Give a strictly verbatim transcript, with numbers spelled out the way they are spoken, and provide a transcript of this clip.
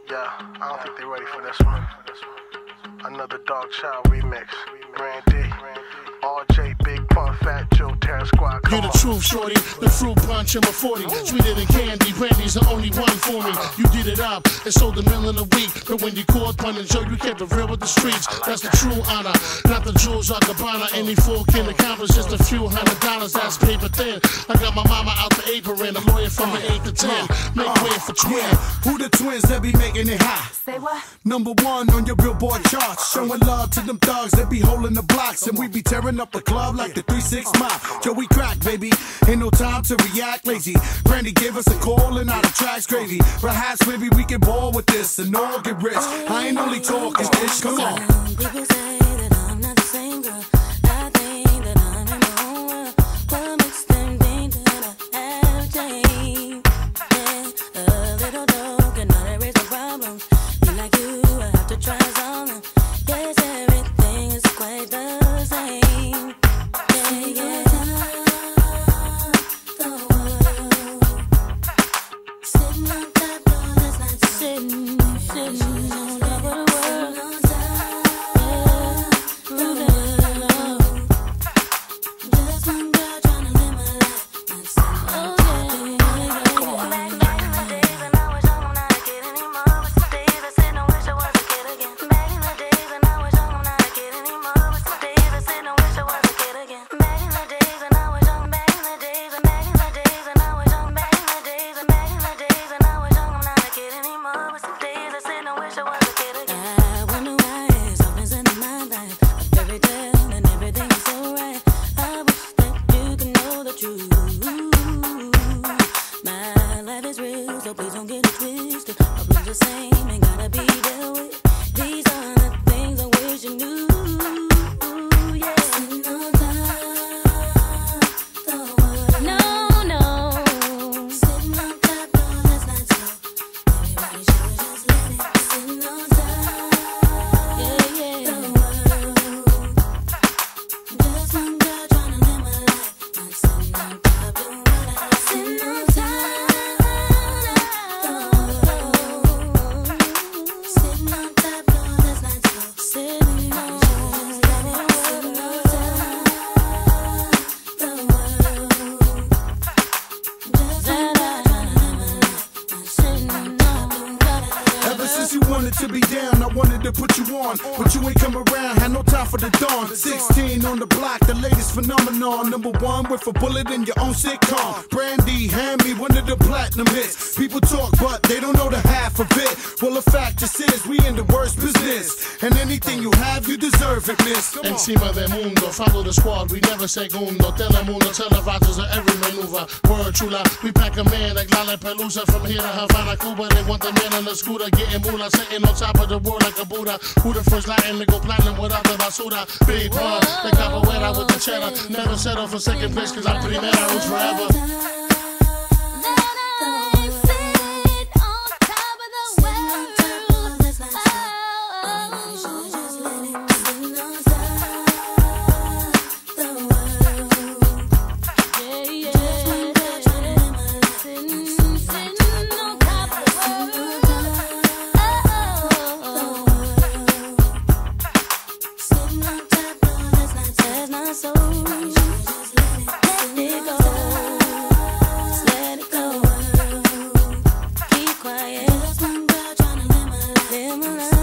Yeah, I don't think they're ready for this one. Another Dog Child remix. Randy, R J, Big Pun, Fat Joe, Terror Squad. You're the truth, shorty. The fruit punch in my forty. Sweeter than candy. Randy's the only one for me. You did it up and sold a million a week. But when you called Pun and Joe, you kept it real with the streets. That's the true honor. Not the jewels or Gabbana. Any fool can accomplish just a few hundred dollars. That's paper thin. I got my mama out the apron. A lawyer from an eight to ten. Make way for twin. Who the twins that be making it hot? Say what? Number one on your Billboard charts. Showing love to them thugs that be holding the blocks. And we be tearing up the club like the three six Mafia. Joe, we crack, baby. Ain't no time to react lazy. Brandy gave us a call and now the track's gravy. Perhaps maybe we can ball with this and all get rich. I ain't only talking this. Come on. People say that I'm not the same girl. I think that I'm in my own world. What makes them think that I have changed? Yeah, a little dog cannot erase the problems. Be like you, I have to try something. Yes, everything is quite the same. Yeah, yeah. The world sitting on top of this night, sitting, sitting on top of the world. Just one girl trying to live my life. That's oh yeah. Back, back in the days when I was young, I'm not a kid anymore. But some days I sit and wish I was a kid again. Back in the days when I was young, I'm not a kid anymore. But some days I sit and wish I was a kid again. Back in the days when I was young, back in the days, and back in the days when I was young, back in the days, and back in the days when I was young, I'm not a kid anymore. But some days I sit and wish I was a kid again. I wonder why it's always in my life. A fairy tale and everything is so right. I wish that you could know the truth. My life is real, so please don't get it twisted. Problems the same, ain't gotta be dealt with. These are the things I wish you knew. Yeah. Sitting on top the world. No, no. Sitting on top of this night, so everybody should just let it. Sitting on top, yeah, yeah. The world. Just one girl trying to live my life. Not sitting on top of what I sitting on top the world. Sitting on top of this night, so sitting on top, sitting on top the world. Just one girl trying to live my life. Not sitting on top of what I Ever since you wanted to be down, I wanted to put you on. But you ain't come around, had no time for the dawn. sixteen on the block, the latest phenomenon. Number one with a bullet in your own sitcom. Brandy, hand me one of the platinum hits. People talk, but they don't know the half of it. Well, the fact just is, we in the worst business. And anything you have, you deserve it, miss. Come on. Encima del mundo, follow the squad, we never segundo. Telemundo, televisors of every maneuver. Word chula, we pack a man like Lala Pelusa. From here to Havana, Cuba, they want the man on the scooter. Getting moolah, sitting on top of the world like a Buddha. Who the first Latin to go platinum without the basura? Big Pun, the capoeira with the cheddar. Never settle for second place, cause I'm primera, roots forever. Keep quiet. Just one girl trying to live my life.